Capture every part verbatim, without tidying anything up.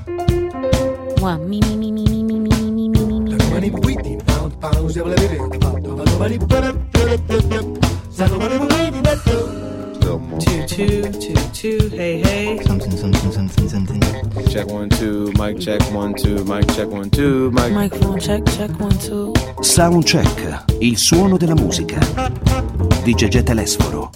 Mua, mi mi mi mi mi mi mi mi mi mi mi. Two, two, two, two, hey, hey. Something, something, something, something. Check one, two, mic check one, two, mic check one, two, mic. Microphone check, check one, two. Soundcheck, il suono della musica di Gegè Telesforo.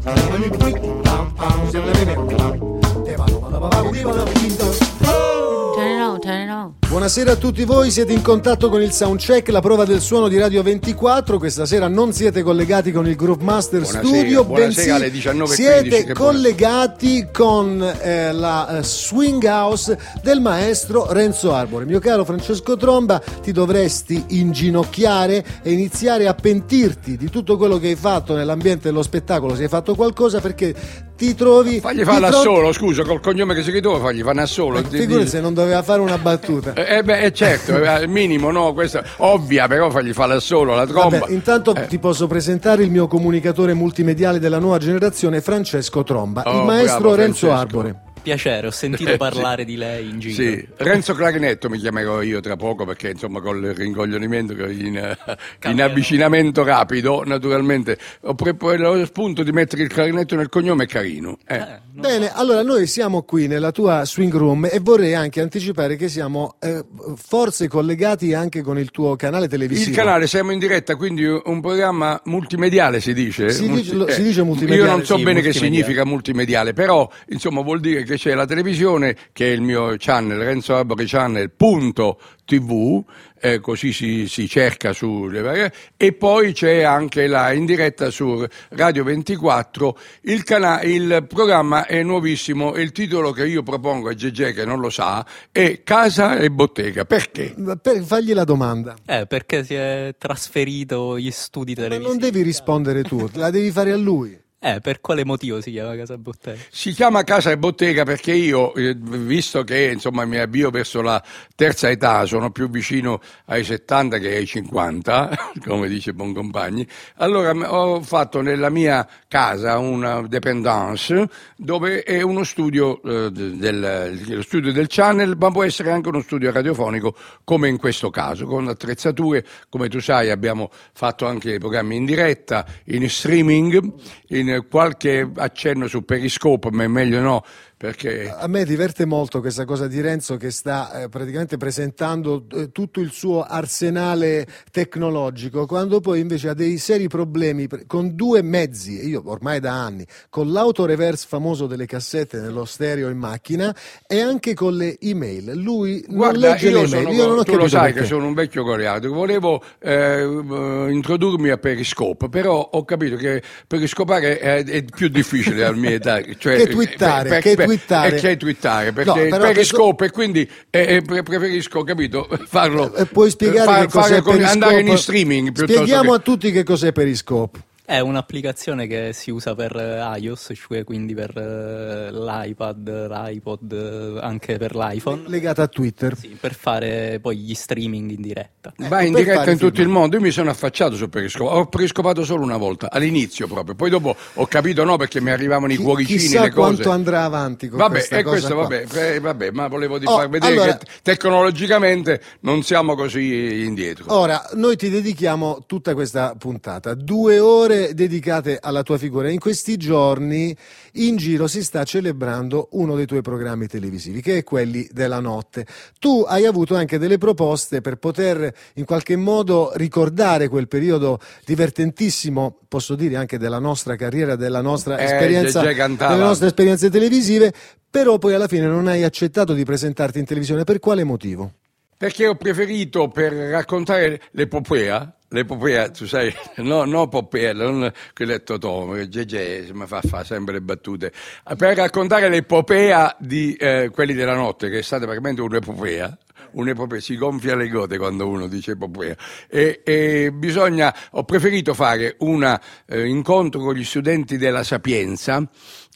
Turn it on, turn it on. Buonasera a tutti voi, siete in contatto con il Soundcheck, la prova del suono di Radio ventiquattro. Questa sera non siete collegati con il Groove Master Buonasera, Studio, buonasera bensì alle diciannove e siete quindici, che collegati con eh, la eh, Swing House del maestro Renzo Arbore. Mio caro Francesco Tromba, ti dovresti inginocchiare e iniziare a pentirti di tutto quello che hai fatto nell'ambiente dello spettacolo, se hai fatto qualcosa, perché ti trovi... Fagli farla di fronte- solo, scusa, col cognome che si chiede, fagli farla solo. Eh, figurati se non doveva fare una battuta. Eh beh, eh, certo, al minimo, no, questa ovvia, però fagli farla solo, la tromba. Vabbè, intanto Eh. ti posso presentare il mio comunicatore multimediale della nuova generazione, Francesco Tromba, Oh, il maestro bravo, Renzo Francesco. Arbore. Piacere, ho sentito Eh, parlare di lei in giro. Sì, Renzo Clarinetto mi chiamerò io tra poco, perché insomma col rincoglionimento che in, in Cambierò. avvicinamento rapido, naturalmente ho pre- lo spunto di mettere il clarinetto nel cognome è carino. Eh. Eh, non- Bene, allora noi siamo qui nella tua swing room e vorrei anche anticipare che siamo eh, forse collegati anche con il tuo canale televisivo. Il canale, siamo in diretta, quindi un programma multimediale si dice? Si Multi- dice- lo- eh, si dice multimediale, Io non so sì, bene che multimediale. significa multimediale, però insomma vuol dire che c'è la televisione, che è il mio channel, Renzo Arbore Channel, punto tv, eh, così si, si cerca sulle varie, e poi c'è anche la in diretta su Radio ventiquattro. Il, cana- il programma è nuovissimo e il titolo che io propongo a Gegè, che non lo sa, è Casa e Bottega. Perché? Per fargli la domanda. Eh, perché si è trasferito gli studi Ma televisivi. non devi rispondere tu, la devi fare a lui. Eh, per quale motivo si chiama Casa Bottega? Si chiama Casa e Bottega perché io, eh, visto che insomma mi avvio verso la terza età, sono più vicino ai settanta che ai cinquanta, come dice Boncompagni, allora m- ho fatto nella mia casa una dépendance dove è uno studio, eh, del, lo studio del channel, ma può essere anche uno studio radiofonico, come in questo caso, con attrezzature. Come tu sai, abbiamo fatto anche programmi in diretta, in streaming, in qualche accenno su Periscope, ma è meglio no, perché A me diverte molto questa cosa di Renzo che sta eh, praticamente presentando eh, tutto il suo arsenale tecnologico, quando poi invece ha dei seri problemi per- con due mezzi, e io ormai da anni, con l'autoreverse famoso delle cassette nello stereo in macchina e anche con le email. Lui non guarda, legge io le sono, email, io non ho tu lo capito sai perché. che sono un vecchio goliardo, volevo eh, eh, introdurmi a Periscope, però ho capito che periscopare è, è più difficile alla mia età, cioè, Che twittare, per- che per- twittare. e che twittare, perché No, però Periscope, e quindi eh, eh, pre- preferisco, capito, farlo, Eh, puoi spiegare far- che cos'è fare con- Periscope? andare in streaming piuttosto Spieghiamo che... a tutti che cos'è Periscope. È un'applicazione che si usa per eh, iOS, cioè quindi per eh, l'iPad, l'iPod, eh, anche per l'iPhone. Legata a Twitter. Sì, per fare poi gli streaming in diretta. Vai in per diretta fare in tutto film. il mondo. Io mi sono affacciato su Periscope, ho periscopato solo una volta, all'inizio proprio, poi dopo ho capito no, perché mi arrivavano i Chi- cuoricini, chissà le cose. quanto andrà avanti con Vabbè, questa e cosa questo qua. vabbè, eh, vabbè, ma volevo di Oh, far vedere allora- che tecnologicamente non siamo così indietro. Ora, noi ti dedichiamo tutta questa puntata, due ore dedicate alla tua figura. In questi giorni in giro si sta celebrando uno dei tuoi programmi televisivi, che è Quelli della Notte. Tu hai avuto anche delle proposte per poter in qualche modo ricordare quel periodo divertentissimo, posso dire anche della nostra carriera, della nostra Eh, esperienza, Gegè cantava. delle nostre esperienze televisive, però poi alla fine non hai accettato di presentarti in televisione. Per quale motivo? Perché ho preferito, per raccontare l'epopea, l'epopea, tu sai, no, no popea, non quello è Totò, Gegè mi fa, fa sempre le battute, per raccontare l'epopea di eh, Quelli della Notte, che è stata veramente un'epopea, un'epopea, si gonfia le gote quando uno dice epopea, e, e bisogna, ho preferito fare un eh, incontro con gli studenti della Sapienza,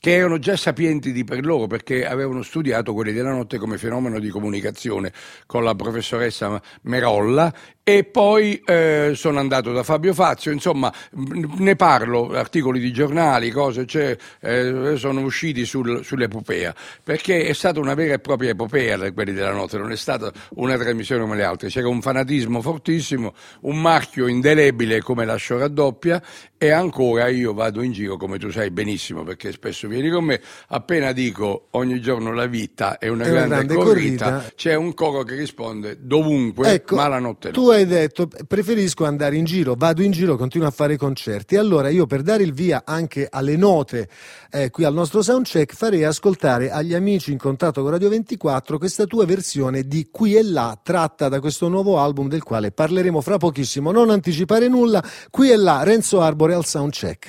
che erano già sapienti di per loro, perché avevano studiato Quelli della notte come fenomeno di comunicazione con la professoressa Merolla, e poi eh, sono andato da Fabio Fazio, insomma ne parlo, articoli di giornali, cose, cioè, eh, sono usciti sul, sull'epopea, perché è stata una vera e propria epopea Quelli della notte, non è stata una trasmissione come le altre, c'era un fanatismo fortissimo, un marchio indelebile come la show raddoppia, e ancora io vado in giro, come tu sai benissimo perché spesso vieni con me, appena dico ogni giorno la vita è una, è grande, una grande corrida, corrida, c'è un coro che risponde dovunque, ecco, ma la notte no. Tu hai detto preferisco andare in giro, vado in giro, continuo a fare concerti. Allora io, per dare il via anche alle note eh, qui al nostro soundcheck, farei ascoltare agli amici in contatto con Radio ventiquattro questa tua versione di Qui e Là, tratta da questo nuovo album del quale parleremo fra pochissimo. Non anticipare nulla. Qui e Là, Renzo Arbore al soundcheck.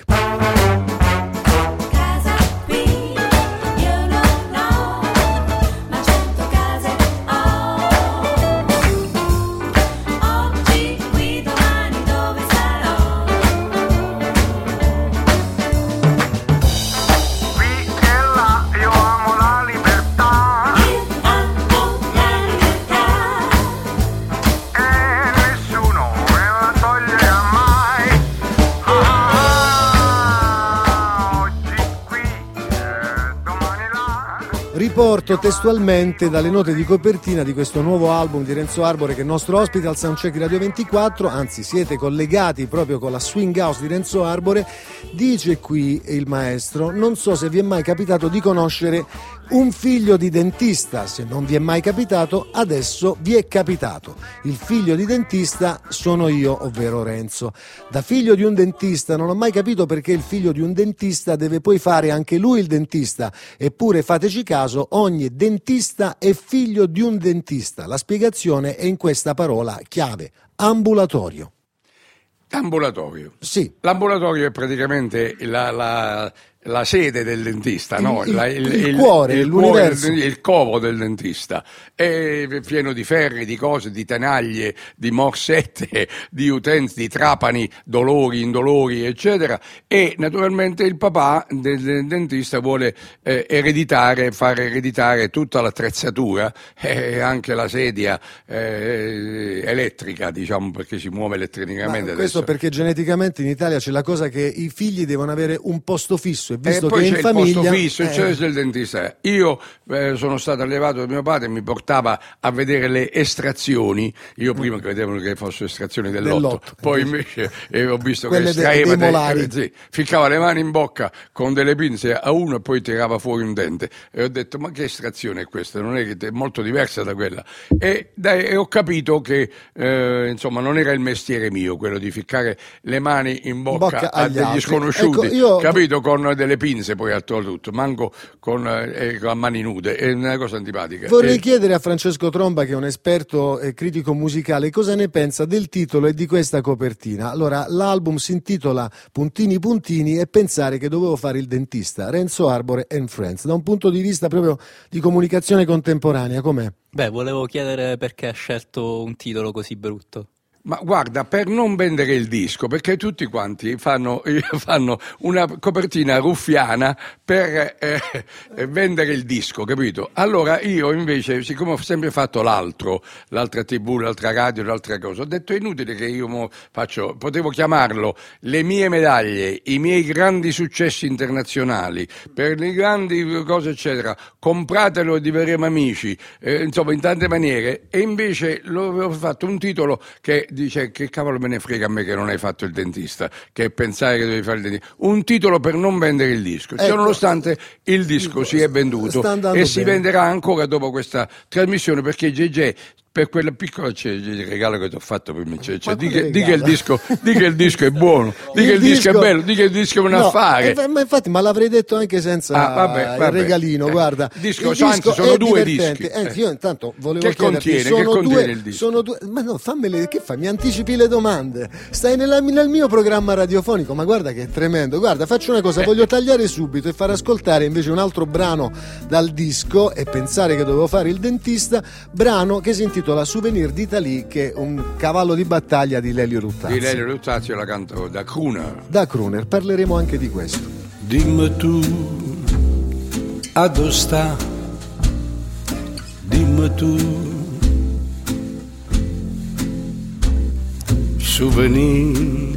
Riporto testualmente dalle note di copertina di questo nuovo album di Renzo Arbore, che è il nostro ospite al soundcheck di Radio ventiquattro, anzi siete collegati proprio con la Swing House di Renzo Arbore. Dice qui il maestro: non so se vi è mai capitato di conoscere un figlio di dentista. Se non vi è mai capitato, adesso vi è capitato. Il figlio di dentista sono io, ovvero Renzo. Da figlio di un dentista non ho mai capito perché il figlio di un dentista deve poi fare anche lui il dentista. Eppure, fateci caso, ogni dentista è figlio di un dentista. La spiegazione è in questa parola chiave: ambulatorio. Ambulatorio. Sì. L'ambulatorio è praticamente la, la, la sede del dentista, il, no? il, la, il, il cuore, il l'universo. Cuore, il covo del dentista. È pieno di ferri, di cose, di tenaglie, di morsette, di utenti, di trapani, dolori, indolori, eccetera. E naturalmente il papà del, del dentista vuole eh, ereditare, far ereditare tutta l'attrezzatura, eh, anche la sedia eh, elettrica, diciamo, perché si muove elettricamente. Ma questo perché geneticamente in Italia c'è la cosa che i figli devono avere un posto fisso, e visto e poi che c'è in famiglia il posto fisso, eh... c'è il dentista. Io eh, sono stato allevato da mio padre, mi portava a vedere le estrazioni. Io prima mm. credevo che fossero estrazioni dell'otto, dell'otto. Poi invece eh, ho visto che estraeva dei molari. Eh, sì, ficcava le mani in bocca con delle pinze a uno e poi tirava fuori un dente, e ho detto: ma che estrazione è questa? Non è che è molto diversa da quella, e, dai, e ho capito che eh, insomma non era il mestiere mio quello di ficcare le mani in bocca, bocca a degli altri. Sconosciuti, ecco, io... capito, con delle pinze poi al tutto, manco con, eh, con mani nude, è una cosa antipatica. Vorrei e... chiedere a Francesco Tromba, che è un esperto e critico musicale, cosa ne pensa del titolo e di questa copertina. Allora, l'album si intitola Puntini Puntini e pensare che dovevo fare il dentista, Renzo Arbore and Friends. Da un punto di vista proprio di comunicazione contemporanea, com'è? Beh, volevo chiedere perché ha scelto un titolo così brutto. Ma guarda, per non vendere il disco, perché tutti quanti fanno, fanno una copertina ruffiana per eh, vendere il disco, capito? Allora io invece, siccome ho sempre fatto l'altro, l'altra tivù, l'altra radio, l'altra cosa, ho detto: è inutile che io mo faccio, potevo chiamarlo le mie medaglie, i miei grandi successi internazionali, per le grandi cose eccetera, compratelo e diverremo amici, eh, insomma in tante maniere, e invece l'ho fatto un titolo che dice: che cavolo me ne frega a me che non hai fatto il dentista, che pensare che devi fare il dentista. Un titolo per non vendere il disco, ecco, nonostante il disco si è venduto e bene. Si venderà ancora dopo questa trasmissione, perché J J, per quella piccola c'è il regalo che ti ho fatto per me, cioè, cioè, di, che, di, che il disco, di che il disco è buono, di che il disco, disco è bello, di che il disco è un no, affare. Eh, ma infatti, ma l'avrei detto anche senza ah, vabbè, vabbè, il regalino, eh, guarda. Disco, il cioè, disco anzi, sono due divertente. dischi. Eh, io intanto volevo che chiederti, contiene, sono che due, contiene il disco? Sono due, ma no, fammele, che fai? Mi anticipi le domande. Stai nella, nel mio programma radiofonico, ma guarda che è tremendo. Guarda, faccio una cosa, voglio tagliare subito e far ascoltare invece un altro brano dal disco, e pensare che dovevo fare il dentista, brano che si intitola Souvenir d'Italie, che è un cavallo di battaglia di Lelio Luttazzi. Di Lelio Luttazzi, la canto da crooner. Da crooner, parleremo anche di questo. Dimmi tu a dove sta, dimmi tu, souvenir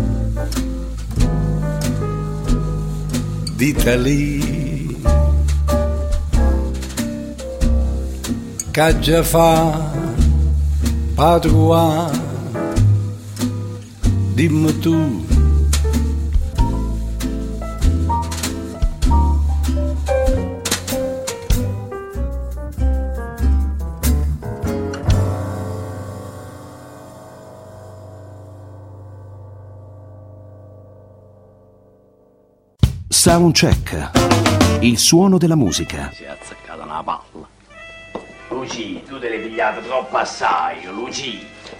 d'Italia, che già fa padrone, dimmi tu. Soundcheck, il suono della musica. Si è azzeccata una palla. Luci, tu te l'hai pigliata troppo assai, Luci.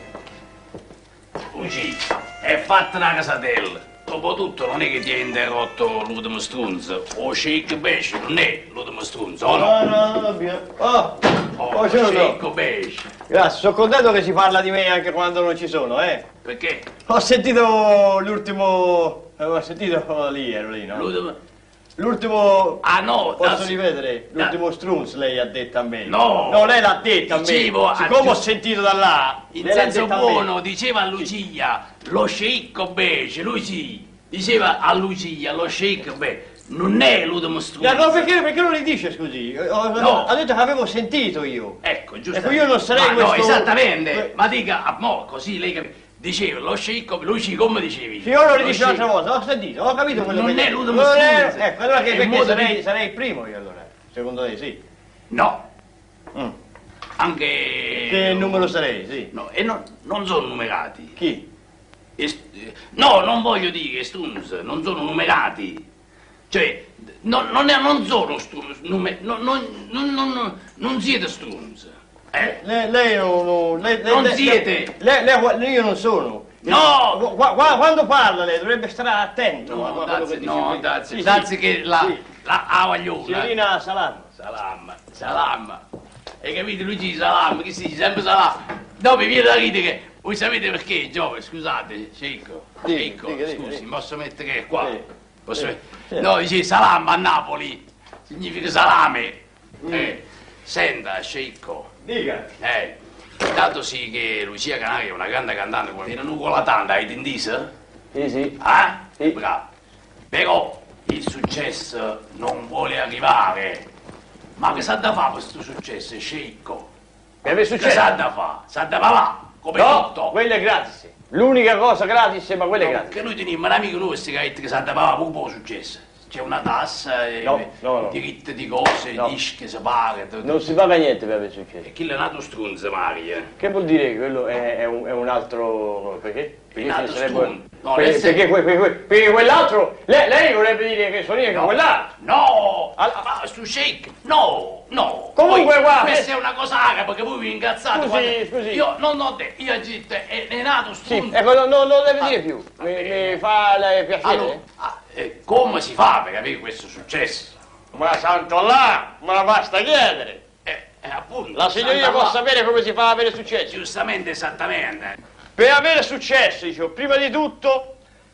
Luci, è fatta una casatella. Dopotutto non è che ti ha interrotto l'ultimo strunzo. O Shake Beige non è l'ultimo strunzo, o no? No, no, no, no. Oh, Oh, oh Shake Beige. Grazie, sono contento che si parla di me anche quando non ci sono, eh. Perché? Ho sentito l'ultimo... Ho sentito lì, ero lì, no? L'ultimo... L'ultimo... Ah no, Posso das- rivedere? L'ultimo strunz lei ha detto a me. No. No, lei l'ha detto a me. Dicevo, Siccome ah, ho sentito da là... In lei l'ha senso detto a me. buono, diceva a Lucia, lo Shake Beige, lui sì. Diceva a Lucia, lo Shake Beige. Non è l'ultimo strunzo. Ya, no, perché, perché non li dice, scusi? Ho, No. Ha detto che avevo sentito io. Ecco, giusto. Ecco, io non sarei Ma questo... no, esattamente. que- Ma dica, ah, mo, così lei capisce. Diceva, lo Shake Luci, come dicevi? Sì, io lo Lo ridice un'altra Shake- volta, ho sentito, ho capito quello Non che è dice. l'ultimo Non è- strunzo. Ecco, allora che È il perché modo sarei, di- sarei il primo io allora, secondo lei, sì. No, Mm. anche... Che numero sarei, sì. No, e non, non sono numerati. Chi? Est- No, non voglio dire Strunz, non sono numerati. Cioè, non, non, è- non sono Strunz, nume- non, non, non, non, non siete Strunz. Eh? Lei, lei non... non- lei, lei- Non lei- siete. Lei, lei- lei- io non sono. No! Gu- gu- gu- quando parla lei dovrebbe stare attento a No, quello dazzi, che dice. no, dazzi, Sì, dazzi sì, che la, sì. la avagliona. Signorina Salam. Salam, salam. Hai capito Luigi? Salam, che si dice sempre salam. No, mi viene da ridere. Voi sapete perché, Giove? Scusate, Cicco. Dica, Cicco, dica, dica, scusi, dica. posso mettere qua? Sì. Posso Sì, mettere? sì. No, dice salam a Napoli. Significa salame. Mm. Eh, senta, Cicco. Dica. Eh, dato sì che Lucia Canari è una grande cantante, come viene nuvola tanta, hai intesa? Sì, sì. Ah? Sì. Bravo. Però il successo non vuole arrivare. Ma che sa da fare questo successo, Scicco? Che aveva Che successo? sa da fare? Sa da va, come No, tutto. quello è gratis. L'unica cosa gratis, ma quello è gratis. Che noi teniamo un amico nostro che ha detto che sa da va un po' successo. C'è una tassa, eh, No, no, no. diritti di cose, No. dischi, si paga. tutto. Non si paga niente per aver successo. E chi è nato strunzo, Maria? Che vuol dire che quello è, è un, è un altro... Perché? Perché, un altro ce ne strumento. No, perché, nel senso- perché, que- que- que- perché quell'altro... Lei, lei vorrebbe dire che sono io che quell'altro. No! Allora- Ma su Shake, no, no. Comunque, Poi, guarda, questa eh. è una cosa araba che voi vi incazzate. Scusi, quando- scusi. Io non ho detto, io ho detto, è, è nato Sì, strunzo. ecco, non, non, non deve Ah, dire più. va Mi, bene. mi fa le piacere. Allora, ah, eh, come si fa per avere questo successo? Ma santo là, ma basta chiedere. Eh, eh, appunto. La signorina può Santa- sapere come si fa ad avere successo. Giustamente, esattamente. Per avere successo, dicevo, prima di tutto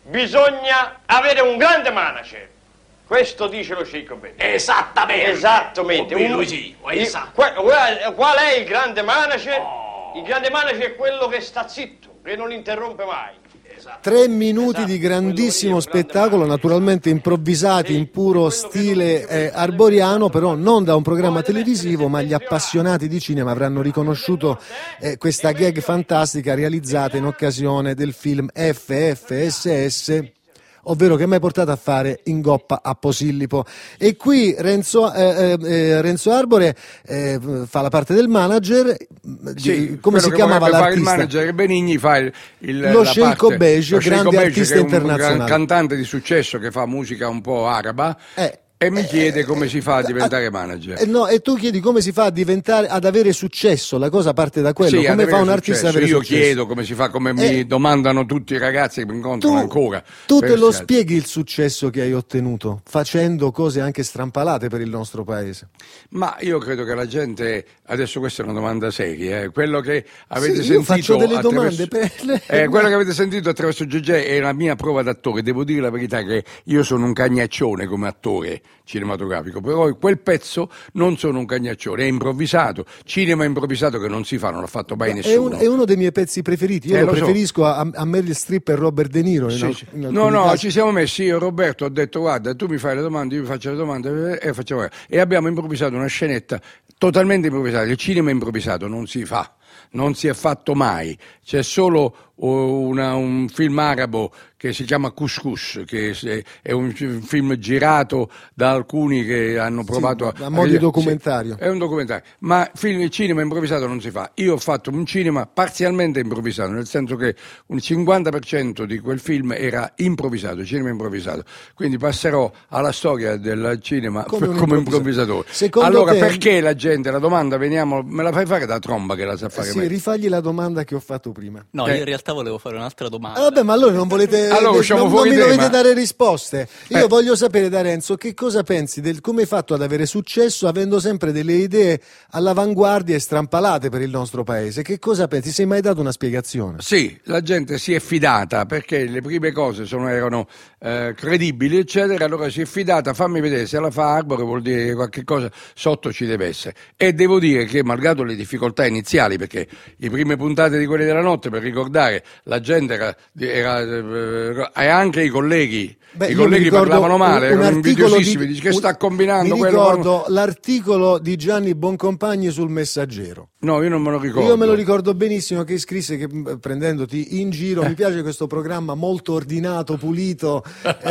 bisogna avere un grande manager. Questo dice lo Scicco bene. Esattamente. Esattamente. Un... Un- Luigi, il- esatto. que- qual, qual è il grande manager? Oh. Il grande manager è quello che sta zitto, che non interrompe mai. Esatto. Tre minuti Esatto, di quello grandissimo lì è un grande spettacolo, manager. naturalmente improvvisati Sì, in puro quello che non stile dice eh, questo arboriano, deve però essere non da un programma come deve televisivo, essere ma gli selezionato. appassionati di cinema avranno riconosciuto eh, questa gag fantastica realizzata in occasione del film F F S S, ovvero che mi hai portato a fare in goppa a Posillipo. E qui Renzo, eh, eh, Renzo Arbore eh, fa la parte del manager, di- Sì, come quello si che chiamava vorrebbe fare il l'artista? manager Benigni fa il, il- Lo la Sceicco parte- Beige, lo Sceicco grande Beige, artista che è un gran internazionale. cantante di successo che fa musica un po' araba Eh, e mi eh, chiede come si fa a eh, diventare eh, manager. Eh, no, e tu chiedi come si fa a diventare, ad avere successo, la cosa parte da quello, Sì, ad come fa avere un artista ad successo. avere Io successo? chiedo come si fa, come Eh, mi domandano tutti i ragazzi che mi incontrano Tu, ancora. tu per te lo strada. spieghi il successo che hai ottenuto, facendo cose anche strampalate per il nostro paese. Ma io credo che la gente, adesso questa è una domanda seria, eh, quello che avete Sì, io sentito faccio delle attraverso- domande per le- eh, quello che avete sentito attraverso Gegè è la mia prova d'attore. Devo dire la verità che io sono un cagnaccione come attore, cinematografico, però quel pezzo non sono un cagnaccione, è improvvisato, cinema improvvisato che non si fa, non l'ha fatto mai nessuno. È, un, è uno dei miei pezzi preferiti, io Eh, lo, lo so. preferisco a, a Meryl Streep e Robert De Niro. In Sì, al- sì. in No, alcuni no, casi. ci siamo messi, io e Roberto ho detto guarda, tu mi fai le domande, io mi faccio le domande e facciamo e abbiamo improvvisato una scenetta totalmente improvvisata. Il cinema improvvisato non si fa, non si è fatto mai, c'è solo una, un film arabo che si chiama Couscous, che è un film girato da alcuni che hanno provato Sì, a mo' di sì, documentario. è un documentario, ma film, il cinema improvvisato non si fa. Io ho fatto un cinema parzialmente improvvisato, nel senso che un cinquanta per cento di quel film era improvvisato, cinema improvvisato. Quindi passerò alla storia del cinema Come come, un come improvvisatore. improvvisatore. Secondo Allora, te- perché la gente, la domanda, veniamo, me la fai fare da Tromba che la sa fare Sì, meglio. rifagli la domanda che ho fatto prima. No, Eh. io in realtà volevo fare un'altra domanda. Ah, vabbè, ma allora non volete Allora, usciamo non, non fuori mi tema. dovete dare risposte. Io Eh. voglio sapere da Renzo che cosa pensi del come hai fatto ad avere successo avendo sempre delle idee all'avanguardia e strampalate per il nostro paese. Che cosa pensi? Ti sei mai dato una spiegazione? Sì, la gente si è fidata perché le prime cose sono, erano eh, credibili, eccetera. Allora si è fidata, fammi vedere, se la fa Arbore vuol dire che qualche cosa sotto ci deve essere. E devo dire che, malgrado le difficoltà iniziali, perché le prime puntate di Quelli della Notte, per ricordare, la gente era, era eh, e anche i colleghi. Beh, I io colleghi mi ricordo parlavano male, un- un erano articolo invidiosissimi, di- dici che un- sta combinando Mi quello. ricordo l'articolo di Gianni Boncompagni sul Messaggero. No, io non me lo ricordo. Io me lo ricordo benissimo che scrisse che mh, prendendoti in giro Eh. mi piace questo programma molto ordinato, pulito.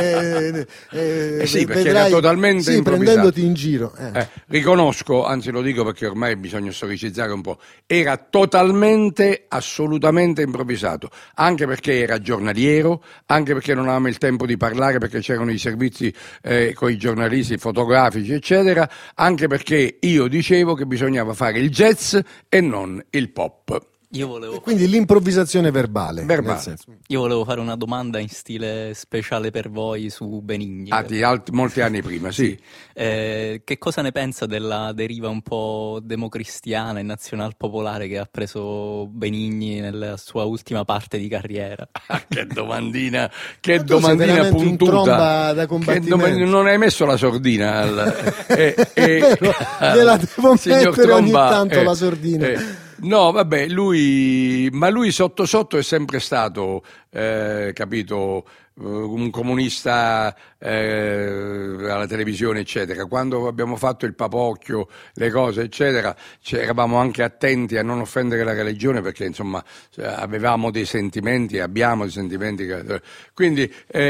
eh, eh, Eh sì, perché vedrai- era totalmente sì, improvvisato. prendendoti in giro. eh. Eh, riconosco, anzi lo dico perché ormai bisogna storicizzare un po', era totalmente, assolutamente improvvisato, anche perché era giornaliero, anche perché non avevamo il tempo di parlare, perché c'erano i servizi eh, con i giornalisti fotografici, eccetera, anche perché io dicevo che bisognava fare il jazz e non il pop. Io volevo, Quindi l'improvvisazione verbale. Verbale. nel senso. io volevo fare una domanda in stile speciale per voi su Benigni. Ah, di alt- molti anni prima, sì. Eh, che cosa ne pensa della deriva un po' democristiana e nazionalpopolare che ha preso Benigni nella sua ultima parte di carriera? Ah, che domandina, che Ma tu sei domandina veramente un puntuta. tromba da Che combattimento. domandina- non hai messo la sordina al, eh, eh, vero, gliela devo signor mettere ogni Tromba, tanto la sordina. eh. No, vabbè, lui, ma lui sotto sotto è sempre stato, eh, capito, eh, un comunista eh, alla televisione, eccetera. Quando abbiamo fatto il papocchio, le cose, eccetera, cioè, eravamo anche attenti a non offendere la religione perché, insomma, cioè, avevamo dei sentimenti, abbiamo dei sentimenti. Che, quindi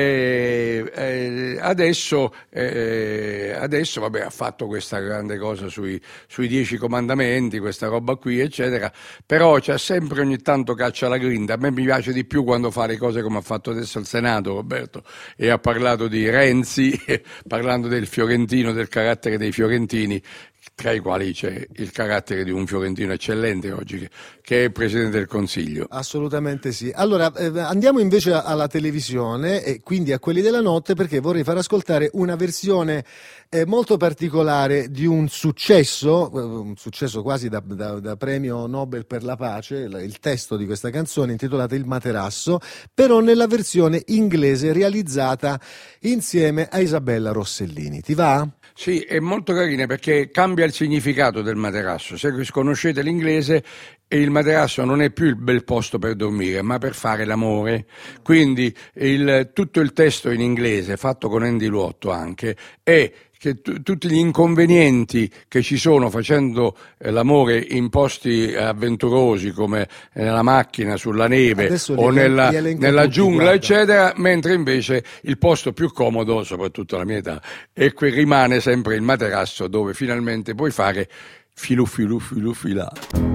eh, eh, adesso, eh, adesso, vabbè, ha fatto questa grande cosa sui, sui dieci comandamenti, questa roba qui, eccetera. Però c'è sempre ogni tanto caccia alla grinda. A me mi piace di più quando fa le cose come ha fatto adesso al Senato, Roberto, e ha parlato di Renzi, parlando del fiorentino, del carattere dei fiorentini, tra i quali c'è il carattere di un fiorentino eccellente oggi, che, che è il Presidente del Consiglio. Assolutamente sì. Allora, eh, andiamo invece alla televisione e quindi a Quelli della Notte, perché vorrei far ascoltare una versione eh, molto particolare di un successo, eh, un successo quasi da, da, da premio Nobel per la pace, il, il testo di questa canzone intitolata Il Materasso, però nella versione inglese realizzata insieme a Isabella Rossellini. Ti va? Sì, è molto carina perché cambia il significato del materasso. Se conoscete l'inglese, il materasso non è più il bel posto per dormire, ma per fare l'amore. Quindi il, tutto il testo in inglese, fatto con Andy Luotto anche, è che t- tutti gli inconvenienti che ci sono facendo eh, l'amore in posti avventurosi come nella macchina, sulla neve Adesso o li elen- nella, li elenco nella tutti, giungla, guarda. eccetera, mentre invece il posto più comodo, soprattutto alla mia età, è que- rimane sempre il materasso dove finalmente puoi fare filu filu filu fila.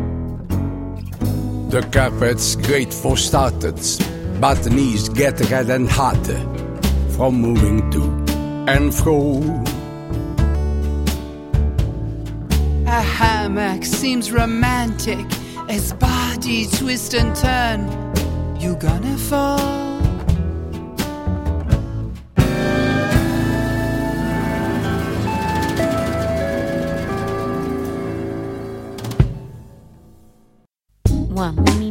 The carpet's great for starters, but the knees get red and hot from moving to and fro. A hammock seems romantic as bodies twist and turn. You gonna fall?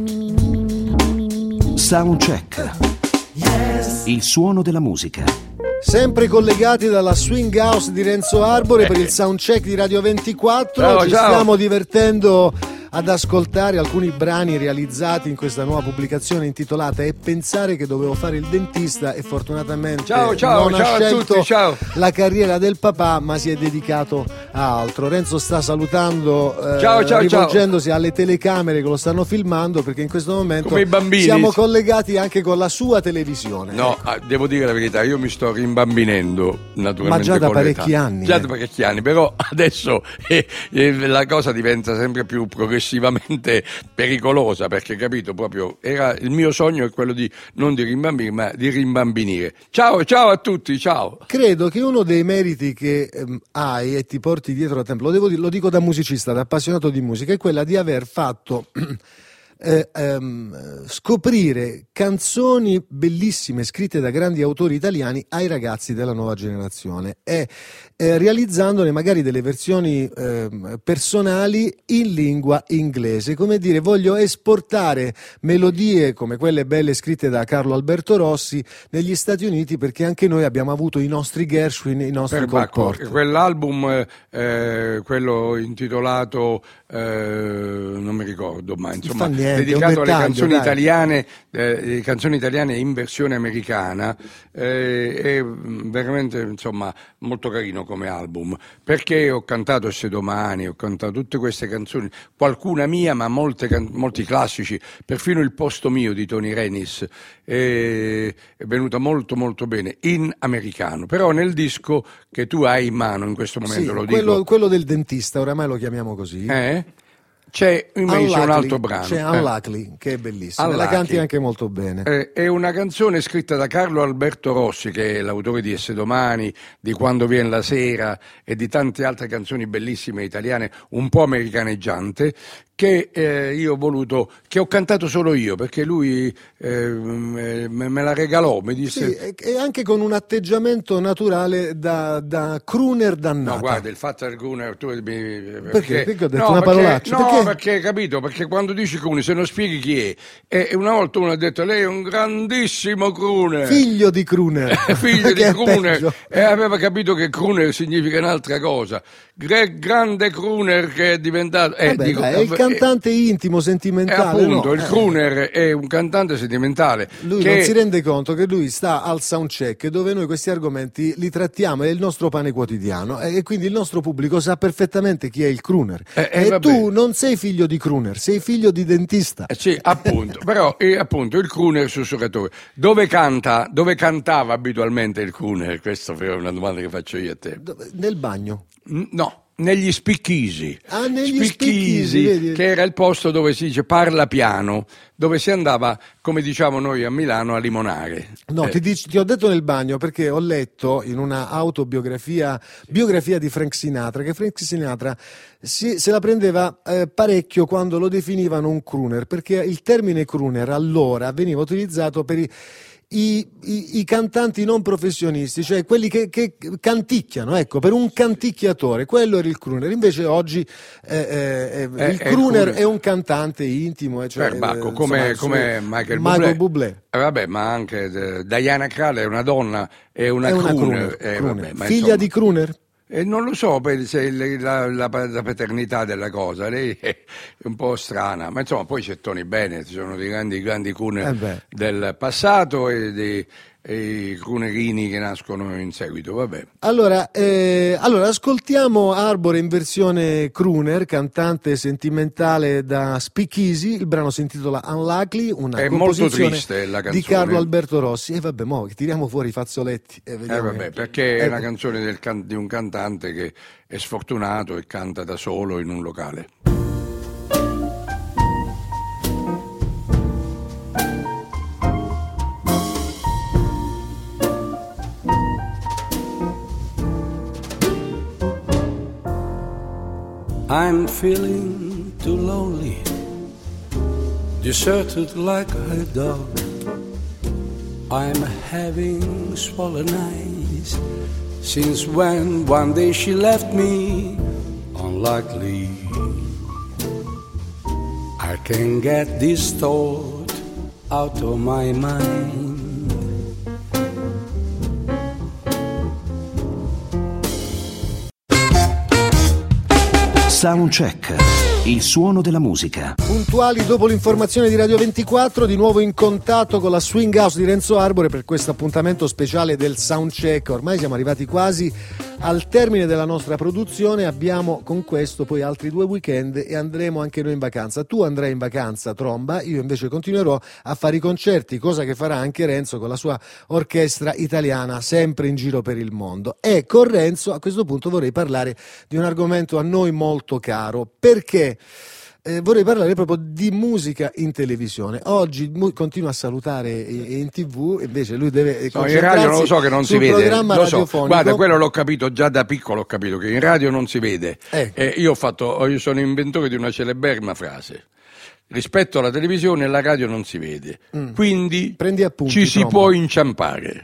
Soundcheck. Il suono della musica. Sempre collegati dalla Swing House di Renzo Arbore per il soundcheck di Radio ventiquattro. Ciao, Ci ciao. stiamo divertendo ad ascoltare alcuni brani realizzati in questa nuova pubblicazione intitolata E pensare che dovevo fare il dentista, e fortunatamente Ciao, ciao, non ciao ha a scelto tutti, ciao. la carriera del papà, ma si è dedicato a altro. Renzo sta salutando, eh, Ciao, ciao, rivolgendosi alle telecamere che lo stanno filmando, perché in questo momento Come i bambini. siamo collegati anche con la sua televisione. No, ah, devo dire la verità, io mi sto rimbambinendo naturalmente. Ma già da con parecchi l'età. anni, Già eh. da parecchi anni, però adesso eh, eh, la cosa diventa sempre più progressivamente pericolosa, perché capito proprio, era il mio sogno è quello di non di rimbambire ma di rimbambinire. Ciao, ciao a tutti, ciao. Credo che uno dei meriti che ehm, hai e ti porti dietro da tempo, lo, devo dire, lo dico da musicista, da appassionato di musica, è quella di aver fatto eh, ehm, scoprire canzoni bellissime scritte da grandi autori italiani ai ragazzi della nuova generazione e eh, realizzandone magari delle versioni ehm, personali in lingua inglese. Come dire, voglio esportare melodie come quelle belle scritte da Carlo Alberto Rossi negli Stati Uniti, perché anche noi abbiamo avuto i nostri Gershwin, i nostri Per Bacco, Cole Porter. quell'album, eh, quello intitolato, eh, non mi ricordo, ma insomma, fa niente, dedicato un alle dettaglio, canzoni dai. italiane, eh, canzoni italiane in versione americana, eh, è veramente insomma molto carino come album, perché ho cantato Se domani, ho cantato tutte queste canzoni, qualcuna mia, ma molte, can- molti classici, perfino Il posto mio di Tony Renis è, è venuta molto molto bene in americano, però nel disco che tu hai in mano in questo momento, Sì, lo quello, dico, quello del dentista, oramai lo chiamiamo così. eh? C'è invece Unluckily, un altro brano. c'è eh. Unluckily, che è bellissimo, la Unlucky. canti anche molto bene. Eh, è una canzone scritta da Carlo Alberto Rossi, che è l'autore di Esse domani, di Quando viene la sera e di tante altre canzoni bellissime italiane, un po' americaneggiante, che eh, io ho voluto, che ho cantato solo io, perché lui eh, me, me la regalò, mi disse... Sì, e, e anche con un atteggiamento naturale da, da crooner dannata. No, guarda, il fatto del crooner, tu mi- perché, Perché? Perché ho detto no, una perché- parolaccia? No, Perché? perché capito? Perché quando dici crooner, se non spieghi chi è, e e una volta uno ha detto lei è un grandissimo crooner. Figlio di crooner. Figlio di Che è crooner, peggio. e aveva capito che crooner significa un'altra cosa. Gre- grande crooner che è diventato. eh, Vabbè, dico, dai, è il eh, cantante intimo, eh, sentimentale. appunto, no? il Eh, crooner è un cantante sentimentale. Lui che non si rende conto che lui sta al soundcheck, dove noi questi argomenti li trattiamo, è il nostro pane quotidiano, e quindi il nostro pubblico sa perfettamente chi è il crooner. Eh, eh, e vabbè. tu non sei figlio di crooner, sei figlio di dentista. Eh, sì, appunto, però eh, appunto il crooner sussurratore. Dove canta, dove cantava abitualmente il crooner? Questa è una domanda che faccio io a te. Dove- Nel bagno. N- No, negli spicchisi. Ah, negli spicchisi, vedi? che era il posto dove si dice parla piano, dove si andava, come diciamo noi a Milano, a limonare. No, Eh, ti, dic- ti ho detto nel bagno perché ho letto in una autobiografia biografia di Frank Sinatra che Frank Sinatra si- se la prendeva eh, parecchio quando lo definivano un crooner, perché il termine crooner allora veniva utilizzato per i, i, i- i cantanti non professionisti, cioè quelli che, che canticchiano, ecco, per un canticchiatore, quello era il crooner. Invece oggi eh, eh, eh, Eh, il è crooner crooner. è un cantante intimo, eh, cioè, per Bacco, eh, come, insomma, come su- Michael, Michael Bublé. Bublé. Eh, vabbè, ma anche eh, Diana Krall è una donna, è una, È una crooner. crooner, eh, crooner. vabbè, ma Figlia insomma- di crooner? E non lo so per- se il- la, la- la paternità della cosa, lei è un po' strana, ma insomma poi c'è Tony Bennett, ci sono dei grandi, grandi crooner Eh beh. del passato e dei e i croonerini che nascono in seguito, vabbè. Allora, eh, allora, ascoltiamo Arbore in versione crooner, cantante sentimentale da Speakeasy. Il brano si intitola Unluckily, una È molto composizione triste la di canzone. Carlo Alberto Rossi. E vabbè, mo tiriamo fuori i fazzoletti e Eh, vediamo. vabbè, che- perché è eh, una canzone del can- di un cantante che è sfortunato e canta da solo in un locale. I'm feeling too lonely, deserted like a dog. I'm having swollen eyes since when one day she left me. Unlikely, I can't get this thought out of my mind. Soundcheck, il suono della musica. Puntuali dopo l'informazione di Radio ventiquattro, di nuovo in contatto con la Swing House di Renzo Arbore per questo appuntamento speciale del Soundcheck. Ormai siamo arrivati quasi al termine della nostra produzione, abbiamo con questo poi altri due weekend e andremo anche noi in vacanza. Tu andrai in vacanza, Tromba, io invece continuerò a fare i concerti, cosa che farà anche Renzo con la sua orchestra italiana, sempre in giro per il mondo. E con Renzo a questo punto vorrei parlare di un argomento a noi molto caro, perché Eh, vorrei parlare proprio di musica in televisione. Oggi mu- continuo a salutare in tivù, invece lui deve no, in radio non lo so che non si vede. Lo so. Guarda, quello l'ho capito già da piccolo, ho capito che in radio non si vede. Eh. Eh, io ho fatto, io sono inventore di una celeberrima frase. Rispetto alla televisione, la radio non si vede, mm. quindi Prendi appunti, ci si Tromba. può inciampare.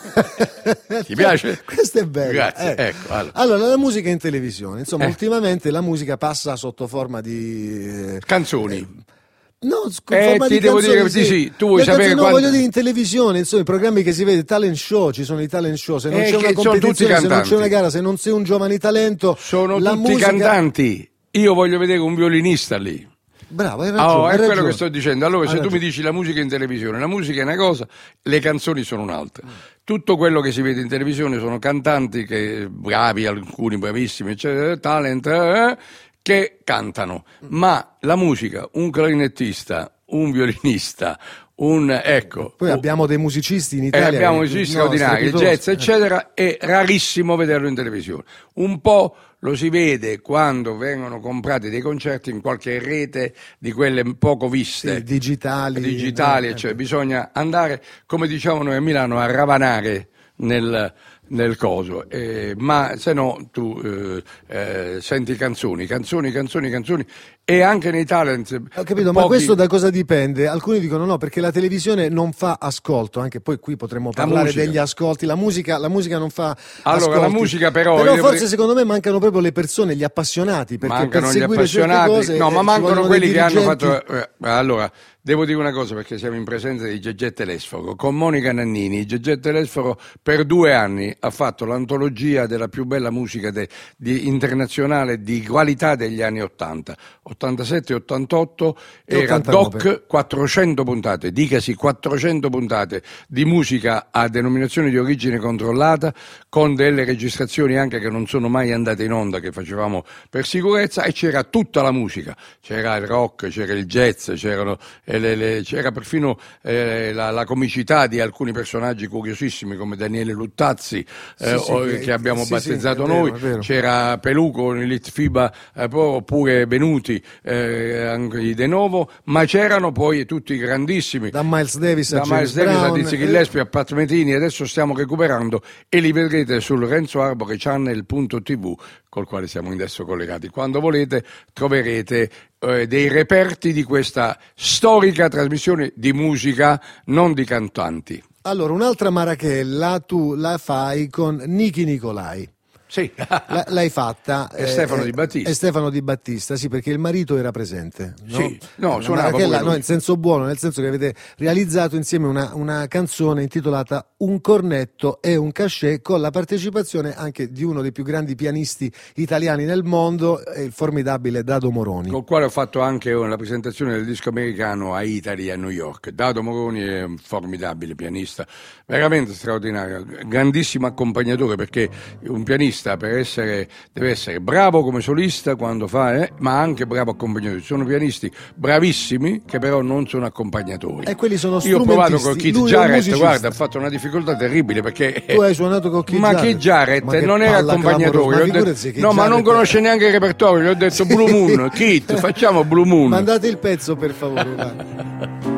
Ti piace? Questo è bello. Grazie. Eh. Ecco, allora. allora, la musica in televisione, insomma, Eh. ultimamente la musica passa sotto forma di eh, canzoni. Eh, No, sc- eh, forma ti di devo canzoni, dire sì. sì, sì, tu vuoi Le sapere canzoni, no, quante... voglio dire in televisione, insomma, i programmi che si vede, talent show, ci sono i talent show, se non Eh, c'è una che sono tutti competizione, se non cantanti. c'è una gara, se non sei un giovane talento, sono la tutti musica... cantanti. Io voglio vedere un violinista lì. Bravo, hai ragione. Oh, hai è quello ragione. che sto dicendo. Allora, Hai se tu ragione. mi dici la musica in televisione, la musica è una cosa, le canzoni sono un'altra. Tutto quello che si vede in televisione sono cantanti che bravi, alcuni bravissimi, eccetera, talent, eh, che cantano. Ma la musica, un clarinettista, un violinista, un ecco. Poi abbiamo dei musicisti in Eh, Italia. abbiamo che- musicisti no, straordinari, strepitosi. jazz, eccetera, è rarissimo vederlo in televisione. Un po' lo si vede quando vengono comprati dei concerti in qualche rete di quelle poco viste, Sì, digitali. digitali, eh, cioè bisogna andare, come diciamo noi a Milano, a ravanare nel, nel coso, eh, ma se no tu eh, eh, senti canzoni, canzoni, canzoni, canzoni, e anche nei talent. Ho capito, pochi... ma questo da cosa dipende? Alcuni dicono no, perché la televisione non fa ascolto, anche poi qui potremmo parlare musica. degli ascolti, la musica, la musica non fa Allora, ascolti. la musica però... Però io forse devo- secondo me mancano proprio le persone, gli appassionati, perché mancano per gli seguire certe appassionati, cose, no, eh, ma ci mancano vogliono quelli dei che hanno dirigenti. fatto. eh, allora, devo dire una cosa perché siamo in presenza di Gegè Telesforo. Con Monica Nannini, Gegè Telesforo per due anni ha fatto l'antologia della più bella musica de- di- internazionale di qualità degli anni ottanta, ottantasette e ottantotto, E era ottantanove. doc quattrocento puntate, dicasi quattrocento puntate di musica a denominazione di origine controllata, con delle registrazioni anche che non sono mai andate in onda, che facevamo per sicurezza, e c'era tutta la musica, c'era il rock, c'era il jazz, c'erano, eh, le, le, c'era perfino eh, la, la comicità di alcuni personaggi curiosissimi come Daniele Luttazzi, eh, Sì, sì, o- che- che abbiamo sì, battezzato sì, è vero, noi, è vero. c'era Peluco, Litfiba, eh, poi- oppure Benuti, eh, anche i De Novo, ma c'erano poi tutti i grandissimi, Da Miles Davis a da Miles James Davis a Brown, Dizzy eh, Gillespie a Pat Metini. Adesso stiamo recuperando e li vedrete sul renzo arbore channel punto tv, col quale siamo adesso collegati. Quando volete troverete eh, dei reperti di questa storica trasmissione di musica, non di cantanti. Allora, un'altra marachella tu la fai con Nichi Nicolai. Sì. La- l'hai fatta E Stefano Di Battista. e Stefano Di Battista, sì, perché il marito era presente, no? Sì, no, Una suonava marachella, pure lui. no, in senso buono, nel senso che avete realizzato insieme una, una canzone intitolata Un cornetto e un cachet, con la partecipazione anche di uno dei più grandi pianisti italiani nel mondo, il formidabile Dado Moroni. Con il quale ho fatto anche la presentazione del disco americano a Italy a New York. Dado Moroni è un formidabile pianista, veramente straordinario, grandissimo accompagnatore, perché un pianista per essere deve essere bravo come solista quando fa, eh, ma anche bravo accompagnatore. Ci sono pianisti bravissimi che però non sono accompagnatori. E quelli sono Io ho provato strumentisti. con Keith Lui è un Jarrett, musicista. guarda, ha fatto una difficoltà terribile perché Tu hai suonato con Keith ma Jarrett? Keith Jarrett Ma che non era palla accompagnatore, clamorosa, gli ho ma detto- figurati che no, ma non Jarrett- conosce neanche il repertorio, gli ho detto Blue Moon, Keith, facciamo Blue Moon. Mandate il pezzo per favore. va.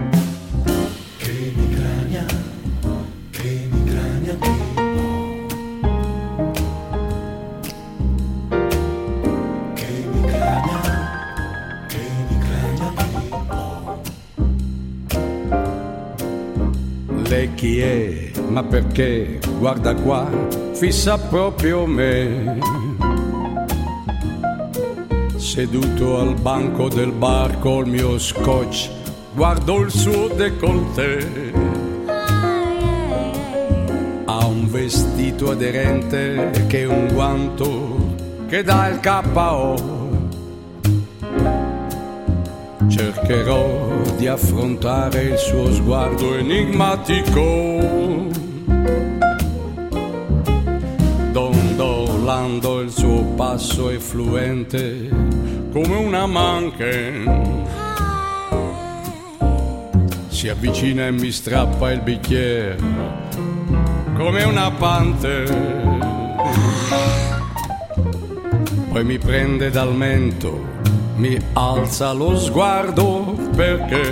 Lei chi è? Ma perché? Guarda qua, fissa proprio me. Seduto al banco del bar col mio scotch, guardo il suo décolleté. Ha un vestito aderente che è un guanto che dà il K O. cercherò di affrontare il suo sguardo enigmatico, dondolando il suo passo effluente come una manche. Si avvicina e mi strappa il bicchiere come una panther. Poi mi prende dal mento, mi alza lo sguardo perché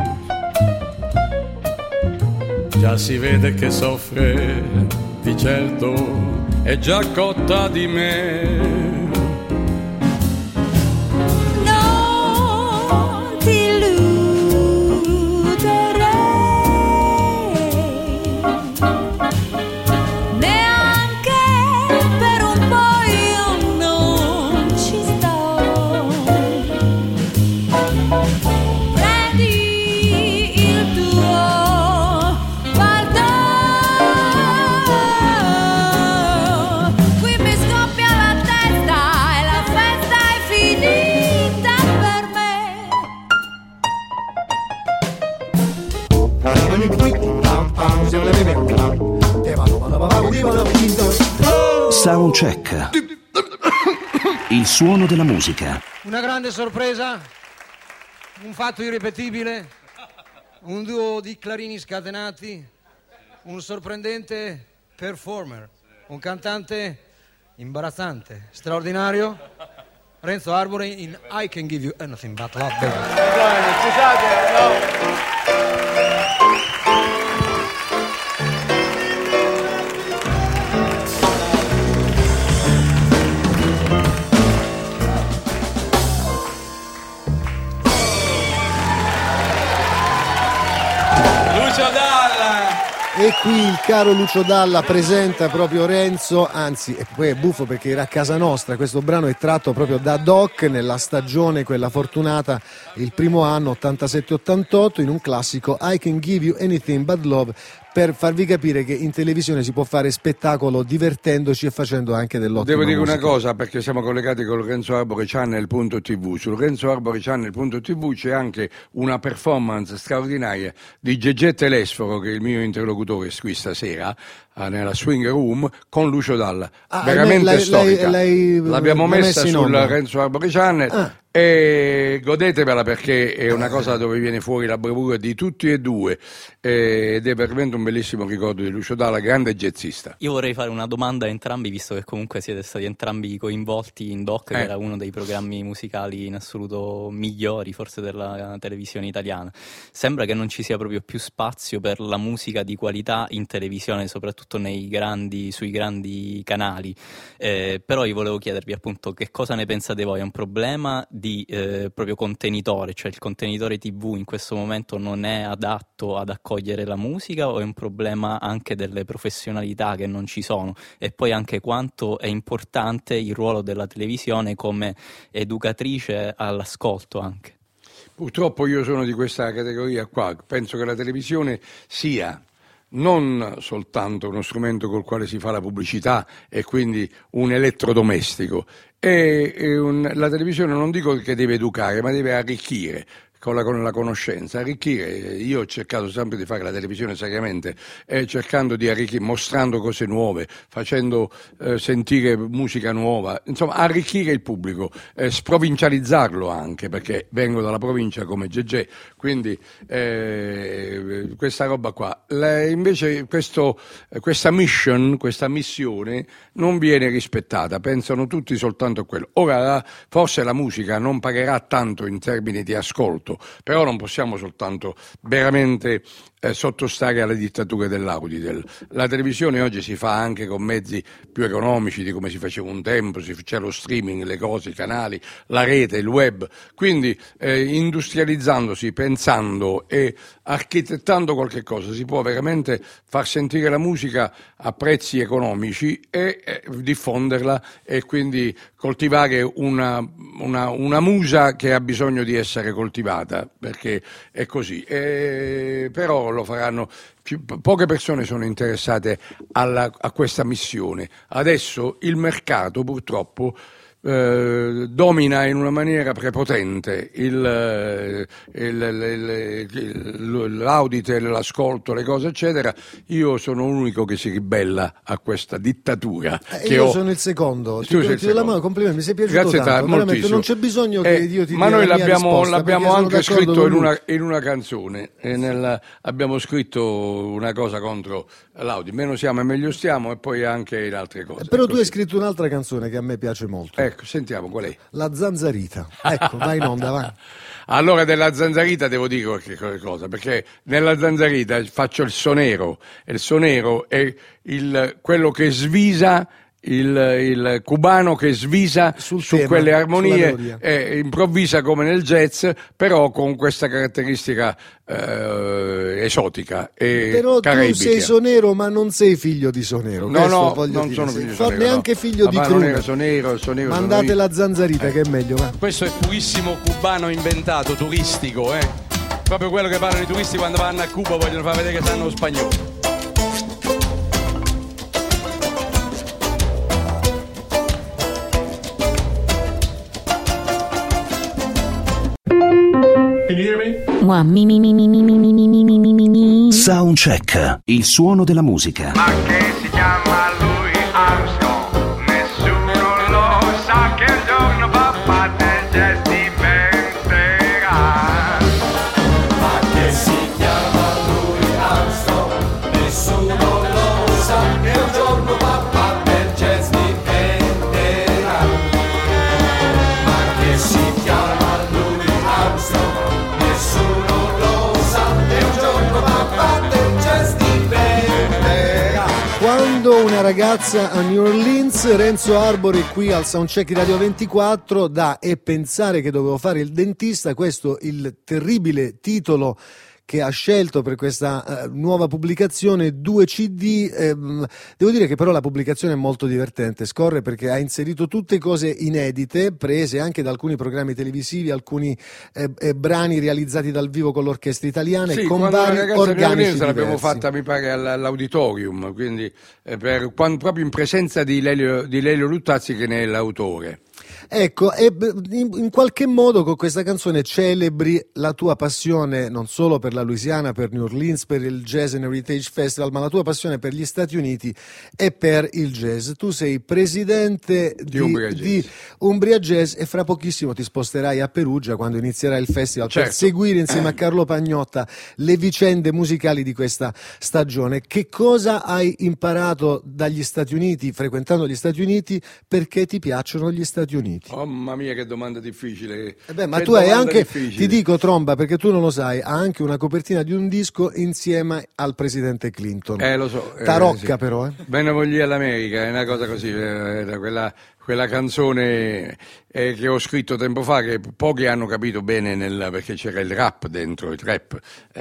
già si vede che soffre, di certo è già cotta di me. Soundcheck. Il suono della musica. Una grande sorpresa, un fatto irripetibile, un duo di clarini scatenati, un sorprendente performer, un cantante imbarazzante, straordinario, Renzo Arbore in I Can Give You Anything But Love. Scusate, no. E qui il caro Lucio Dalla presenta proprio Renzo, anzi, e poi è buffo perché era a casa nostra, questo brano è tratto proprio da Doc nella stagione, quella fortunata, il primo anno ottantasette ottantotto, in un classico I Can Give You Anything But Love, per farvi capire che in televisione si può fare spettacolo divertendoci e facendo anche dell'ottima Devo dire musica. una cosa, perché siamo collegati con Renzo Arbore Channel punto tivù. Sul Renzo Arbore Channel punto tivù c'è anche una performance straordinaria di Gegè Telesforo, che è il mio interlocutore qui stasera, nella Swing Room, con Lucio Dalla. Ah, veramente lei, storica. lei, lei, L'abbiamo messa sul onda. Renzo Arbore Channel. Ah. E godetevela, perché è una cosa dove viene fuori la bravura di tutti e due, ed è veramente un bellissimo ricordo di Lucio Dalla, grande jazzista. Io vorrei fare una domanda a entrambi, visto che comunque siete stati entrambi coinvolti in Doc, eh. che era uno dei programmi musicali in assoluto migliori forse della televisione italiana. Sembra che non ci sia proprio più spazio per la musica di qualità in televisione, soprattutto nei grandi, sui grandi canali, eh, però io volevo chiedervi appunto che cosa ne pensate voi. È un problema di eh, proprio contenitore, cioè il contenitore tivù in questo momento non è adatto ad accogliere la musica, o è un problema anche delle professionalità che non ci sono? E poi anche quanto è importante il ruolo della televisione come educatrice all'ascolto anche. Purtroppo io sono di questa categoria qua, penso che la televisione sia non soltanto uno strumento col quale si fa la pubblicità e quindi un elettrodomestico, è, è un, la televisione non dico che deve educare, ma deve arricchire con la, con la conoscenza, arricchire. Io ho cercato sempre di fare la televisione seriamente, eh, cercando di arricchire, mostrando cose nuove, facendo eh, sentire musica nuova, insomma arricchire il pubblico, eh, sprovincializzarlo anche, perché vengo dalla provincia come Gegè, quindi eh, questa roba qua. La, invece questo, questa mission, questa missione non viene rispettata, pensano tutti soltanto a quello. Ora la, forse la musica non pagherà tanto in termini di ascolto, però non possiamo soltanto veramente eh, sottostare alle dittature dell'Auditel. La televisione oggi si fa anche con mezzi più economici di come si faceva un tempo, si, c'è lo streaming, le cose, i canali, la rete, il web, quindi eh, industrializzandosi, pensando e architettando qualche cosa si può veramente far sentire la musica a prezzi economici e eh, diffonderla, e quindi coltivare una, una, una musa che ha bisogno di essere coltivata, perché è così. E, però lo faranno, poche persone sono interessate alla, a questa missione. Adesso il mercato purtroppo eh, domina in una maniera prepotente il, il, il, il, l'audite, l'ascolto, le cose eccetera, io sono l'unico che si ribella a questa dittatura. Eh, che io ho... sono il secondo, tu ti, sei ti do la mano, complimenti, mi sei piaciuto Grazie tanto, tanto, veramente non c'è bisogno che eh, io ti ma dia noi la mia l'abbiamo, risposta, l'abbiamo perché anche sono d'accordo scritto con in lui. una, in una canzone e nella, abbiamo scritto una cosa contro l'Audi, meno siamo e meglio stiamo, e poi anche in altre cose. Però tu così. hai scritto un'altra canzone che a me piace molto. Ecco, sentiamo qual è. La Zanzarita. Ecco, vai in onda, vai. Allora, della Zanzarita devo dire qualche cosa, perché nella Zanzarita faccio il sonero, e il sonero è il, quello che svisa, il, il cubano che svisa Sul su tema, quelle sulla armonie melodia. e improvvisa come nel jazz, però con questa caratteristica eh, esotica e Però caraibica. tu sei sonero, ma non sei figlio di sonero. No, questo no, voglio non dire. sono Sei figlio di for- sonero, neanche no. figlio di Papà non Cruna. era sonero, sonero sono Mandate io. la Zanzarita, che è meglio, va. Questo è purissimo cubano inventato, turistico, eh? Proprio quello che parlano i turisti quando vanno a Cuba, vogliono far vedere che sanno spagnolo. Can you hear me? Mua, mi, mi, mi, mi, mi, mi, mi, mi, mi, mi, mi, mi. Soundcheck, il suono della musica. Ma che si chiama lui Armstrong? Nessuno lo sa che il giorno papà del jazz diventerà. Ma che si chiama lui Armstrong? Nessuno lo sa che un giorno papà del jazz diventerà. Ma che si chiama lui Armstrong? Nessuno lo sa che un giorno papà del jazz diventerà. Quando una ragazza a New Orleans, Renzo Arbore qui al Soundcheck di Radio ventiquattro, da E pensare che dovevo fare il dentista, questo il terribile titolo che ha scelto per questa uh, nuova pubblicazione, due C D. ehm, devo dire che però la pubblicazione è molto divertente, scorre perché ha inserito tutte cose inedite, prese anche da alcuni programmi televisivi, alcuni eh, eh, brani realizzati dal vivo con l'orchestra italiana, Sì, e con quando la vari ragazza di organici Orleans l'abbiamo diversi. fatta, mi pare, all- all'auditorium, quindi eh, per, quando, proprio in presenza di Lelio, di Lelio Luttazzi, che ne è l'autore. Ecco, e in, in qualche modo con questa canzone celebri la tua passione non solo per la Louisiana, per New Orleans, per il Jazz and Heritage Festival, ma la tua passione per gli Stati Uniti e per il jazz. Tu sei presidente di, Di Umbria Jazz. di Umbria Jazz e fra pochissimo ti sposterai a Perugia quando inizierà il festival, Certo. per seguire insieme a Carlo Pagnotta le vicende musicali di questa stagione. Che cosa hai imparato dagli Stati Uniti, frequentando gli Stati Uniti, perché ti piacciono gli Stati Uniti? Oh, mamma mia, che domanda difficile. Eh beh, ma Che tu hai domanda anche, difficile. ti dico Tromba, perché tu non lo sai, ha anche una copertina di un disco insieme al presidente Clinton. Eh, lo so. eh, Tarocca sì. però, eh. Benevoglia all'America, è una cosa così, eh, da quella, quella canzone eh, che ho scritto tempo fa, che pochi hanno capito bene, nel, perché c'era il rap dentro, il trap,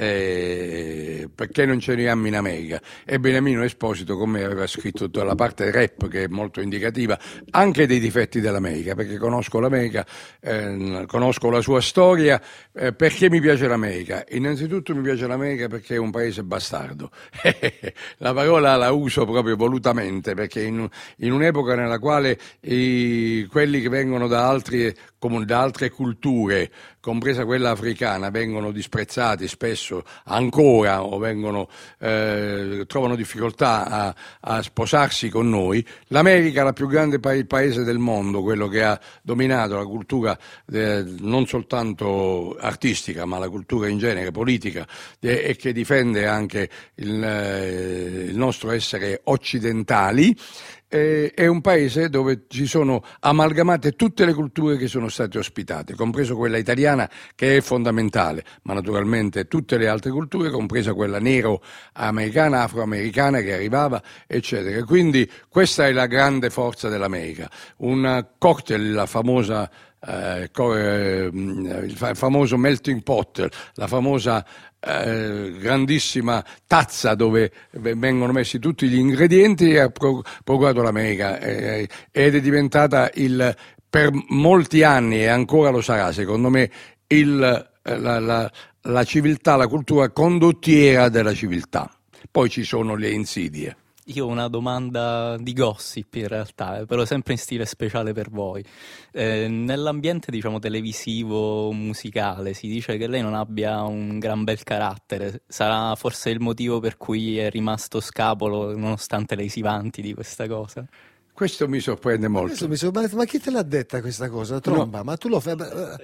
eh, perché non c'eriamo in America. E Beniamino Esposito con me aveva scritto tutta la parte rap, che è molto indicativa anche dei difetti dell'America, perché conosco l'America, eh, conosco la sua storia, eh, perché mi piace l'America. Innanzitutto mi piace l'America perché è un paese bastardo. La parola la uso proprio volutamente, perché in, in un'epoca nella quale i, quelli che vengono da, altri, come, da altre culture, compresa quella africana, vengono disprezzati spesso ancora, o vengono, eh, trovano difficoltà a, a sposarsi con noi, l'America è la più grande pa- paese del mondo, quello che ha dominato la cultura eh, non soltanto artistica, ma la cultura in genere, politica, eh, e che difende anche il, eh, il nostro essere occidentali. È un paese dove ci sono amalgamate tutte le culture che sono state ospitate, compreso quella italiana, che è fondamentale, ma naturalmente tutte le altre culture, compresa quella nero-americana, afroamericana che arrivava, eccetera. Quindi questa è la grande forza dell'America. Un cocktail, la famosa Eh, co- eh, il fa- famoso melting pot, la famosa eh, grandissima tazza dove vengono messi tutti gli ingredienti, e ha pro- procurato l'America, eh, ed è diventata il, per molti anni, e ancora lo sarà secondo me, il, la, la, la civiltà, la cultura condottiera della civiltà. Poi ci sono le insidie. Io ho una domanda di gossip in realtà, eh, però sempre in stile speciale per voi. Eh, nell'ambiente, diciamo, televisivo, musicale, si dice che lei non abbia un gran bel carattere. Sarà forse il motivo per cui è rimasto scapolo, nonostante lei si vanti di questa cosa? Questo mi sorprende molto. Questo mi sorprende, ma chi te l'ha detta questa cosa, Tromba? No. Ma tu lo fai...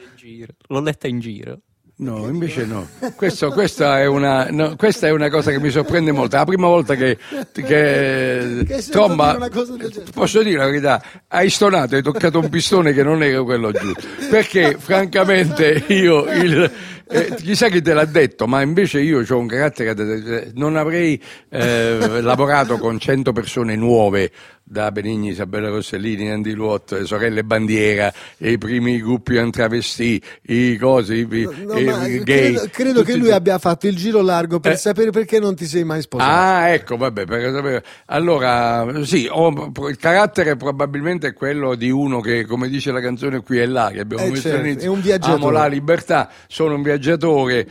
L'ho letta in giro. No, invece no. Questo, questa, è una, no, questa è una cosa che mi sorprende molto. È la prima volta che, che, che Tromba, una cosa del genere. Posso dire la verità, hai stonato, hai toccato un pistone che non era quello giusto. Perché francamente io, il, eh, chissà chi te l'ha detto, ma invece io ho un carattere, non avrei eh, lavorato con cento persone nuove, da Benigni, Isabella Rossellini, Andy Luot, Sorelle Bandiera, i primi gruppi antravestì, i cosi, i, no, i, ma i gay. Credo, credo che lui abbia fatto il giro largo per eh. sapere perché non ti sei mai sposato. Ah, ecco, vabbè, per sapere. Allora, sì, ho, il carattere probabilmente è quello di uno che, come dice la canzone Qui e là, che abbiamo eh messo certo, all'inizio, è un viaggiatore. amo la libertà, sono un viaggiatore,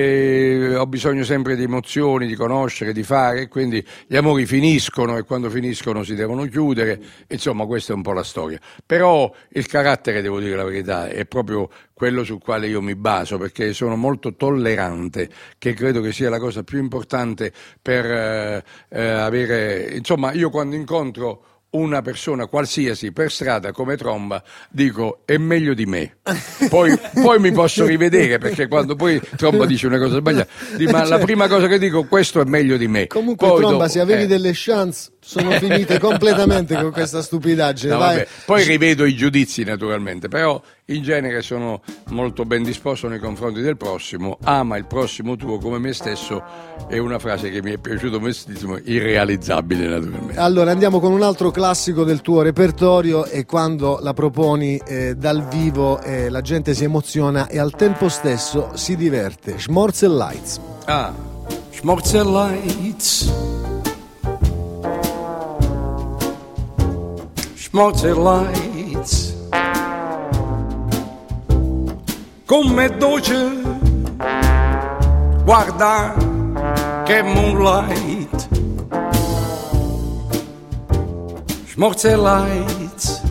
eh, ho bisogno sempre di emozioni, di conoscere, di fare, e quindi gli amori finiscono e quando finiscono si devono chiudere, insomma questa è un po' la storia. Però il carattere, devo dire la verità, è proprio quello sul quale io mi baso, perché sono molto tollerante, che credo che sia la cosa più importante per eh, eh, avere, insomma, io quando incontro una persona qualsiasi per strada come Tromba dico è meglio di me, poi, poi mi posso rivedere, perché quando poi Tromba dice una cosa sbagliata, ma la prima cosa che dico, questo è meglio di me. Comunque poi Tromba, dopo, se avevi eh. delle chance sono finite completamente con questa stupidaggine. No, Vai. vabbè. Poi rivedo i giudizi naturalmente, però in genere sono molto ben disposto nei confronti del prossimo. Ama il prossimo tuo come me stesso è una frase che mi è piaciuta moltissimo, irrealizzabile naturalmente. Allora andiamo con un altro classico del tuo repertorio, e quando la proponi eh, dal vivo eh, la gente si emoziona e al tempo stesso si diverte. Schmorzel Lights. Ah, Schmorzel Lights. Schmorzel Lights. Com'è dolce, guarda che moonlight. Schmorzel Lights.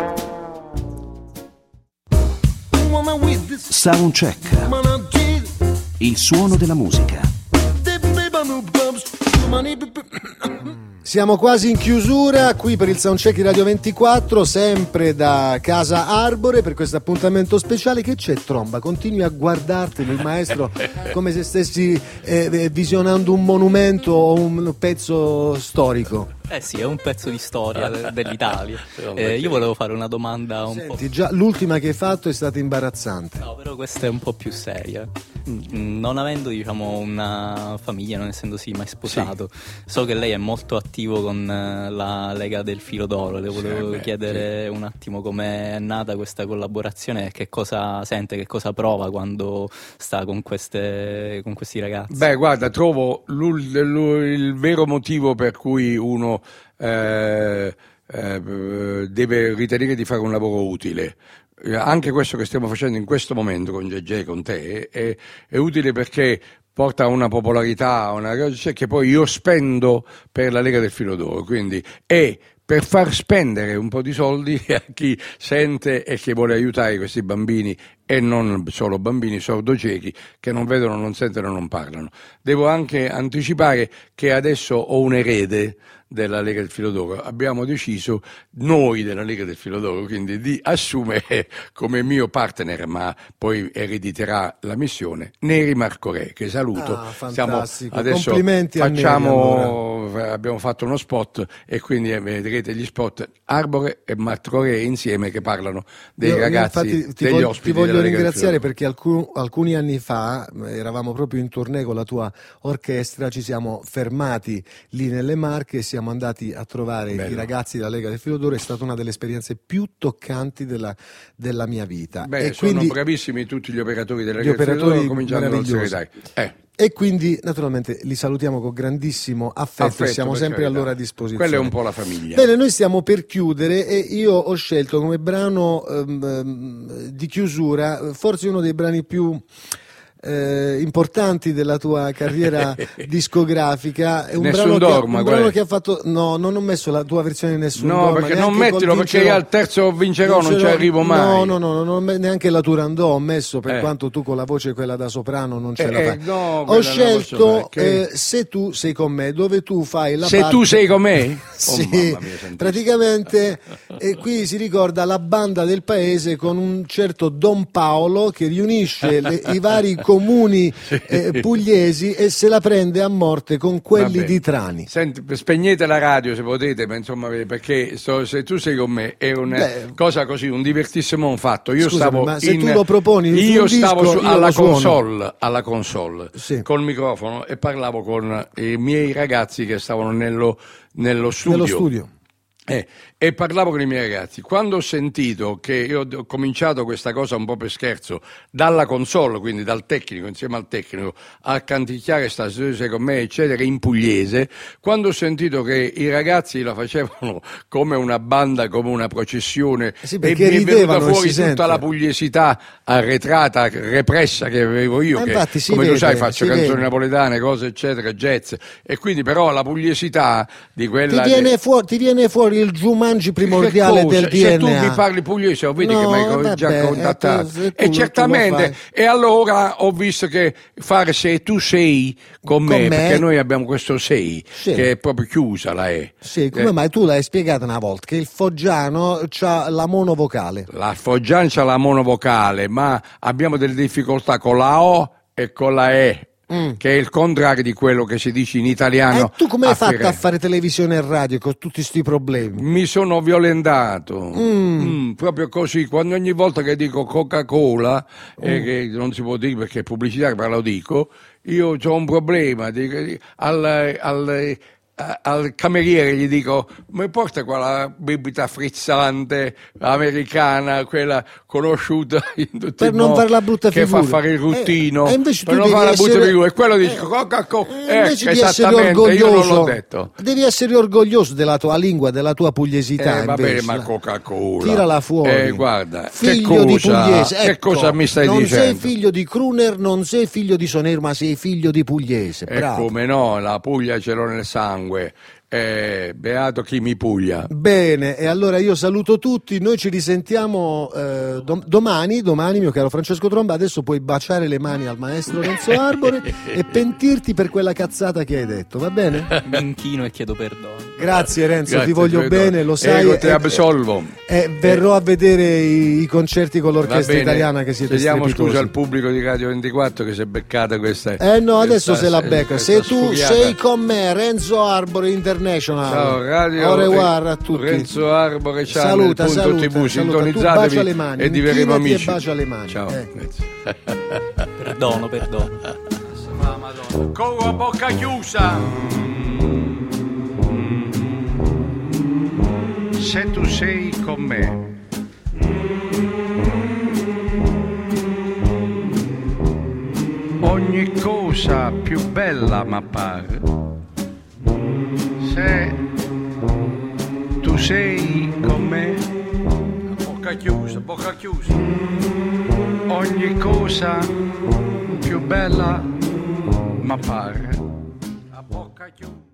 Soundcheck. Il suono della musica. Siamo quasi in chiusura qui per il Soundcheck di Radio ventiquattro, sempre da Casa Arbore, per questo appuntamento speciale. Che c'è, Tromba? Continui a guardartelo, il maestro, come se stessi eh, visionando un monumento o un pezzo storico. Eh sì, è un pezzo di storia de- dell'Italia. Eh, io volevo fare una domanda un Senti, po'... già l'ultima che hai fatto è stata imbarazzante. No, però questa è un po' più seria. Mm, Non avendo, diciamo, una famiglia, non essendosi mai sposato, so che lei è molto attivo con eh, la Lega del Filo d'Oro. Le volevo Sì, beh, chiedere un attimo com'è nata questa collaborazione e che cosa sente, che cosa prova quando sta con, queste, con questi ragazzi. beh, guarda, trovo l'ul- l'ul- il vero motivo per cui uno eh, eh, deve ritenere di fare un lavoro utile. Eh, Anche questo che stiamo facendo in questo momento con G J, con te, è, è utile perché porta a una popolarità, una cosa che poi io spendo per la Lega del Filo d'Oro, quindi è per far spendere un po' di soldi a chi sente e che vuole aiutare questi bambini, e non solo bambini sordociechi che non vedono, non sentono, non parlano. Devo anche anticipare che adesso ho un erede della Lega del Filo d'Oro. Abbiamo deciso, noi della Lega del Filo d'Oro, quindi di assumere come mio partner, ma poi erediterà la missione, Neri Marco Re, che saluto. Ah, Stiamo, fantastico. adesso Complimenti a Neri, facciamo, abbiamo fatto uno spot e quindi vedrete gli spot Arbore e Marco Re insieme che parlano dei Io, ragazzi, infatti, ti degli voglio, ospiti ti voglio della Lega del ringraziare Filo d'Oro. perché alcun- alcuni anni fa eh, eravamo proprio in tournée con la tua orchestra, ci siamo fermati lì nelle Marche e siamo andati a trovare Bello. i ragazzi della Lega del Filo d'Oro. È stata una delle esperienze più toccanti della, della mia vita. Beh, e sono quindi, bravissimi tutti gli operatori della Gli Lega del Filo operatori d'Oro, cominciando dal meravigliosi. segretario. Eh. e quindi naturalmente li salutiamo con grandissimo affetto, Affetto, e siamo per sempre a carità. loro a disposizione. Quella è un po' la famiglia. Bene, noi stiamo per chiudere e io ho scelto come brano ehm, ehm, di chiusura forse uno dei brani più eh, importanti della tua carriera discografica. È un Nessun brano, dorma, che, un brano qual è? che ha fatto. No, non ho messo la tua versione Nessun No, dorma. perché neanche non mettilo, col perché Vincerò. io al terzo vincerò, non ci Vincerò- arrivo mai. No, no, no, no, no, neanche la Turandot ho messo, per Eh. quanto tu con la voce quella da soprano non ce Eh, la fai. eh, no, ho quella non la posso scelto fare, eh, Se tu sei con me, dove tu fai la Se parte... tu sei con me? Sì, Oh, mamma mia, santissimo. praticamente eh, qui si ricorda la banda del paese con un certo Don Paolo che riunisce le- i vari comuni eh, pugliesi e se la prende a morte con quelli Vabbè. di Trani. Senti, spegnete la radio se potete, ma insomma, perché sto- se tu sei con me è una Beh. cosa così, un divertissimo fatto. Io Scusami, stavo ma se in- tu lo proponi su io un stavo disco, su- io alla lo suono. console, alla console Sì. col microfono e parlavo con i miei ragazzi che stavano nello, nello studio. Nello studio. Eh, e parlavo con i miei ragazzi. Quando ho sentito che io ho cominciato questa cosa un po' per scherzo, dalla console, quindi dal tecnico, insieme al tecnico, a canticchiare sta Se tu sei con me, eccetera, in pugliese, quando ho sentito che i ragazzi la facevano come una banda, come una processione, Sì, e perché mi è venuta ridevano, fuori si tutta sente. la pugliesità arretrata, repressa che avevo io, Ma che infatti si come tu vede, sai faccio si canzoni vede. napoletane, cose eccetera, jazz, e quindi però la pugliesità di Ti quella... viene, fuori, ti viene fuori il Jumanji primordiale Che cosa? del D N A. Se tu mi parli pugliese, ho visto No, che mi hai vabbè, già contattato. eh, se tu- E tu lo certamente, fai. e allora ho visto che fare se tu sei con, me, me? perché noi abbiamo questo sei, Sì. che è proprio chiusa la E. Sì, come Eh, mai tu l'hai spiegato una volta che il foggiano c'ha la monovocale. La Foggiana c'ha la monovocale, ma abbiamo delle difficoltà con la O e con la E. Che è il contrario di quello che si dice in italiano. E tu come hai a fatto Firenze. a fare televisione e radio con tutti questi problemi? Mi sono violentato. Mm. Mm, proprio così, quando ogni volta che dico Coca-Cola, eh, che non si può dire perché è pubblicità, ma lo dico, io ho un problema. Dico, al, al, a- al cameriere gli dico: mi porta quella bibita frizzante americana, quella conosciuta in tutti Per i non modi, fare la brutta che figura. fa fare il ruttino, Eh, e invece per tu non devi fare la brutta essere- figura, e quello dice Coca-Cola. E invece Eh, di essere esattamente, io non orgoglioso, l'ho detto. devi essere orgoglioso della tua lingua, della tua pugliesità. Eh, va bene, invece. ma Coca-Cola. Tirala fuori. Eh, guarda, Figlio che di cosa, pugliese. che Ecco, cosa mi stai non dicendo? sei figlio di crooner, non sei figlio di sonero, ma sei figlio di pugliese. E Bravo. come no, la Puglia ce l'ho nel sangue. Eh, beato chi mi puglia. Bene, e allora io saluto tutti, noi ci risentiamo eh, dom- domani, domani mio caro Francesco Tromba, adesso puoi baciare le mani al maestro Renzo Arbore e pentirti per quella cazzata che hai detto, va bene? Mi inchino e chiedo perdono. Grazie Renzo, Grazie, ti voglio credo. bene, lo sai. Ego te e- absolvo. e verrò a vedere i, i concerti con Va l'orchestra bene, italiana che siete chiediamo strepitosi. scusa al pubblico di Radio ventiquattro che si è beccata questa. Eh no, adesso questa- se la becca. questa Se tu sfuriata. sei con me, Renzo Arbore International. Ciao Radio Au revoir a tutti. Renzo Arbore Channel, Saluta, punto saluta, tv, saluta. Tu sintonizzatevi bacia le mani, e diverremo inchinati e amici. bacia le mani. Ciao. Eh. Grazie. Perdono, perdono. Con la bocca chiusa. Se tu sei con me. Ogni cosa più bella m'appare. Se tu sei con me. Bocca chiusa, bocca chiusa. Ogni cosa più bella m'appare. A bocca chiusa.